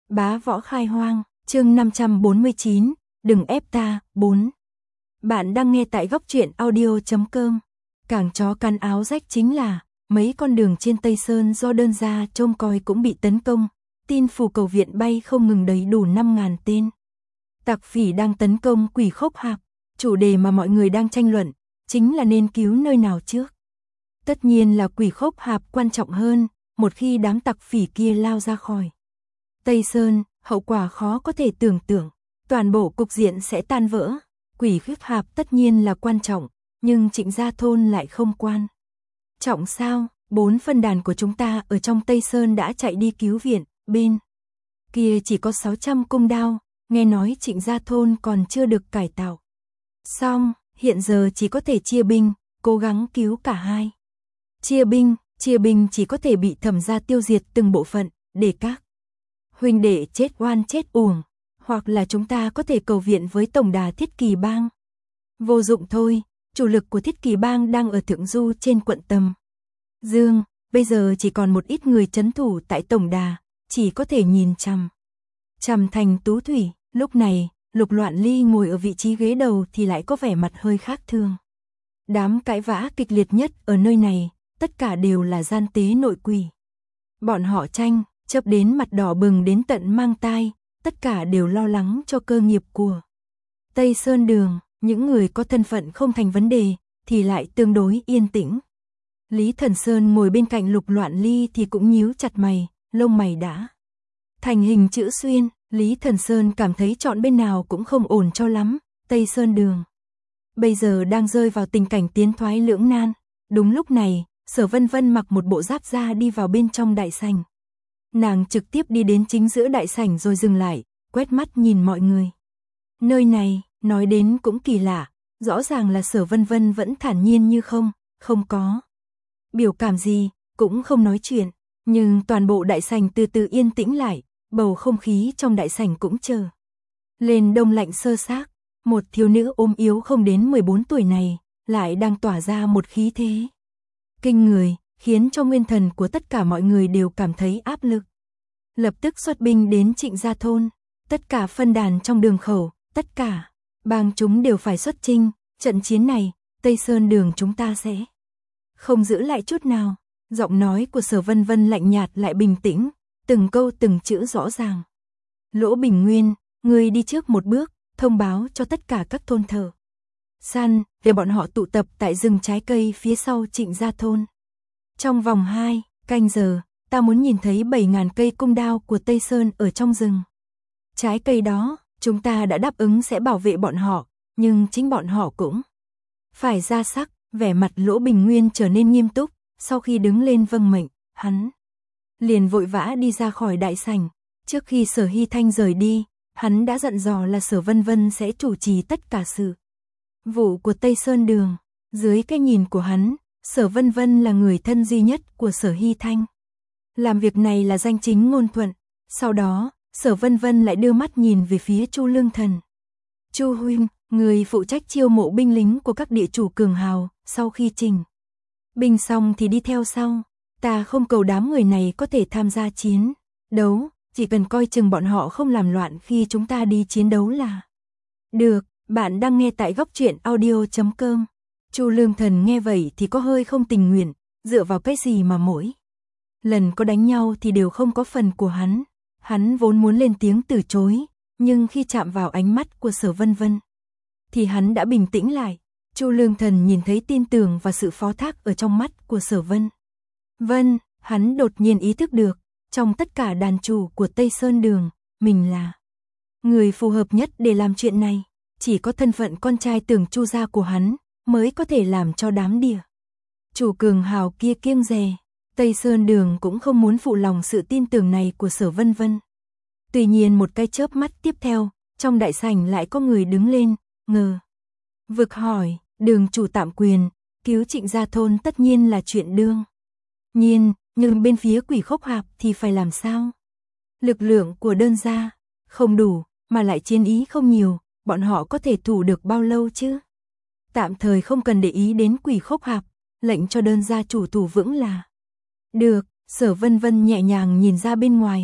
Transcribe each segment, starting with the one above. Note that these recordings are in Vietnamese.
Bá võ khai hoang, chương 549, đừng ép ta, 4. Bạn đang nghe tại góc truyện audio.com. Càng chó cắn áo rách chính là, mấy con đường trên Tây Sơn do đơn gia trông coi cũng bị tấn công, tin phù cầu viện bay không ngừng đầy đủ 5.000 tên. Tặc phỉ đang tấn công Quỷ Khốc Hạp, chủ đề mà mọi người đang tranh luận, chính là nên cứu nơi nào trước. Tất nhiên là Quỷ Khốc Hạp quan trọng hơn, một khi đám tặc phỉ kia lao ra khỏi Tây Sơn, hậu quả khó có thể tưởng tượng, toàn bộ cục diện sẽ tan vỡ. Quỷ Khốc Hạp tất nhiên là quan trọng, nhưng Trịnh Gia Thôn lại không quan trọng sao? 4 phân đàn của chúng ta ở trong Tây Sơn đã chạy đi cứu viện, bên kia chỉ có 600 cung đao, nghe nói Trịnh Gia Thôn còn chưa được cải tạo xong, hiện giờ chỉ có thể chia binh, cố gắng cứu cả hai. Chia binh chỉ có thể bị Thẩm gia tiêu diệt từng bộ phận, để các huynh đệ chết oan chết uổng, hoặc là chúng ta có thể cầu viện với tổng đà Thiết Kỳ Bang. Vô dụng thôi, chủ lực của Thiết Kỳ Bang đang ở Thượng Du trên quận Tầm Dương, bây giờ chỉ còn một ít người trấn thủ tại tổng đà, chỉ có thể nhìn chằm Thành Tú Thủy. Lúc này, Lục Loạn Ly ngồi ở vị trí ghế đầu thì lại có vẻ mặt hơi khác thường. Đám cãi vã kịch liệt nhất ở nơi này, tất cả đều là gian tế nội quỷ. Bọn họ tranh, chấp đến mặt đỏ bừng đến tận mang tai, tất cả đều lo lắng cho cơ nghiệp của Tây Sơn Đường, những người có thân phận không thành vấn đề, thì lại tương đối yên tĩnh. Lý Thần Sơn ngồi bên cạnh Lục Loạn Ly thì cũng nhíu chặt mày, lông mày đã thành hình chữ xuyên. Lý Thần Sơn cảm thấy chọn bên nào cũng không ổn cho lắm. Tây Sơn Đường bây giờ đang rơi vào tình cảnh tiến thoái lưỡng nan. Đúng lúc này, Sở Vân Vân mặc một bộ giáp da đi vào bên trong đại sảnh. Nàng trực tiếp đi đến chính giữa đại sảnh rồi dừng lại, quét mắt nhìn mọi người. Nơi này, nói đến cũng kỳ lạ, rõ ràng là Sở Vân Vân vẫn thản nhiên như không có biểu cảm gì, cũng không nói chuyện, nhưng toàn bộ đại sảnh từ từ yên tĩnh lại, bầu không khí trong đại sảnh cũng trở lên đông lạnh sơ xác. Một thiếu nữ ốm yếu không đến 14 tuổi này, lại đang tỏa ra một khí thế kinh người, khiến cho nguyên thần của tất cả mọi người đều cảm thấy áp lực. Lập tức xuất binh đến Trịnh Gia Thôn, tất cả phân đàn trong đường khẩu, tất cả bang chúng đều phải xuất chinh, trận chiến này, Tây Sơn Đường chúng ta sẽ không giữ lại chút nào. Giọng nói của Sở Vân Vân lạnh nhạt lại bình tĩnh, từng câu từng chữ rõ ràng. Lỗ Bình Nguyên, ngươi đi trước một bước, thông báo cho tất cả các thôn thợ săn, để bọn họ tụ tập tại rừng trái cây phía sau Trịnh Gia Thôn. Trong vòng 2 canh giờ, ta muốn nhìn thấy 7.000 cây cung đao của Tây Sơn ở trong rừng trái cây đó. Chúng ta đã đáp ứng sẽ bảo vệ bọn họ, nhưng chính bọn họ cũng phải ra sắc. Vẻ mặt Lỗ Bình Nguyên trở nên nghiêm túc, sau khi đứng lên vâng mệnh, hắn liền vội vã đi ra khỏi đại sảnh. Trước khi Sở Hy Thanh rời đi, hắn đã dặn dò là Sở Vân Vân sẽ chủ trì tất cả sự vụ của Tây Sơn Đường. Dưới cái nhìn của hắn, Sở Vân Vân là người thân duy nhất của Sở Hy Thanh. Làm việc này là danh chính ngôn thuận. Sau đó, Sở Vân Vân lại đưa mắt nhìn về phía Chu Lương Thần. Chu huynh, người phụ trách chiêu mộ binh lính của các địa chủ cường hào, sau khi trình binh xong thì đi theo sau. Ta không cầu đám người này có thể tham gia chiến đấu, chỉ cần coi chừng bọn họ không làm loạn khi chúng ta đi chiến đấu là được. Bạn đang nghe tại góc truyện audio.com. Chu Lương Thần nghe vậy thì có hơi không tình nguyện, dựa vào cái gì mà mỗi lần có đánh nhau thì đều không có phần của hắn. Hắn vốn muốn lên tiếng từ chối, nhưng khi chạm vào ánh mắt của Sở Vân Vân thì hắn đã bình tĩnh lại. Chu Lương Thần nhìn thấy tin tưởng và sự phó thác ở trong mắt của Sở Vân Vân, hắn đột nhiên ý thức được, trong tất cả đàn chủ của Tây Sơn Đường, mình là người phù hợp nhất để làm chuyện này. Chỉ có thân phận con trai Tưởng Chu gia của hắn mới có thể làm cho đám địa chủ cường hào kia kiêng dè. Tây Sơn Đường cũng không muốn phụ lòng sự tin tưởng này của Sở Vân Vân. Tuy nhiên một cái chớp mắt tiếp theo, trong đại sảnh lại có người đứng lên, ngờ vực hỏi, Đường chủ tạm quyền, cứu Trịnh Gia Thôn tất nhiên là chuyện đương nhiên, nhưng bên phía Quỷ Khốc Hạp thì phải làm sao? Lực lượng của đơn gia không đủ, mà lại chiến ý không nhiều, bọn họ có thể thủ được bao lâu chứ? Tạm thời không cần để ý đến Quỷ Khốc Hạp, lệnh cho đơn gia chủ thủ vững là được. Sở Vân Vân nhẹ nhàng nhìn ra bên ngoài,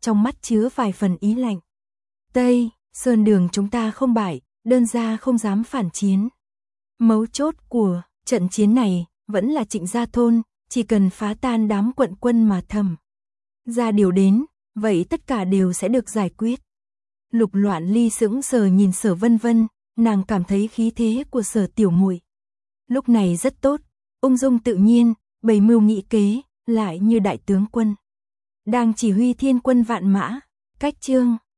trong mắt chứa vài phần ý lạnh. Tây, Sơn Đường chúng ta không bại, đơn gia không dám phản chiến. Mấu chốt của trận chiến này vẫn là Trịnh Gia thôn, chỉ cần phá tan đám quận quân mà thẩm ra điều đến, vậy tất cả đều sẽ được giải quyết. Lục Loạn Ly sững sờ nhìn Sở Vân Vân, nàng cảm thấy khí thế của Sở tiểu muội lúc này rất tốt, ung dung tự nhiên, bày mưu nghị kế, lại như đại tướng quân đang chỉ huy thiên quân vạn mã. Cách chương